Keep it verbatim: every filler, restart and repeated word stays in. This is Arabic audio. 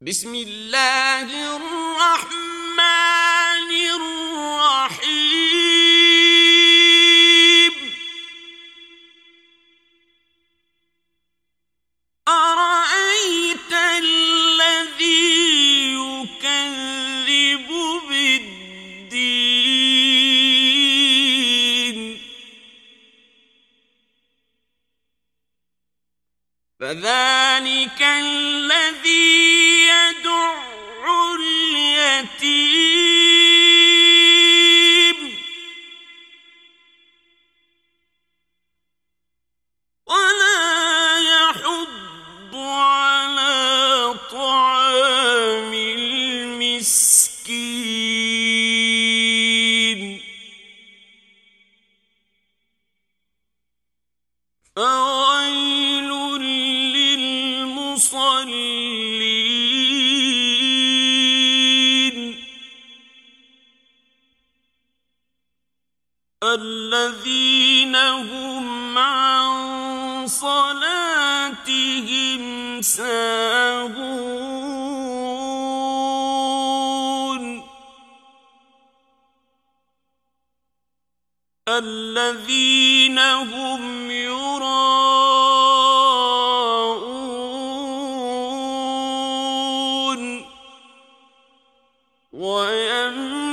بسم الله الرحمن الرحيم. أرأيت الذي يكذب بالدين فذلك الذي يدع اليتيم ولا يحض على طعام المسكين فويل للمصلين الذين هم عن صلاتهم ساهون الذين هم يراءون ويمنعون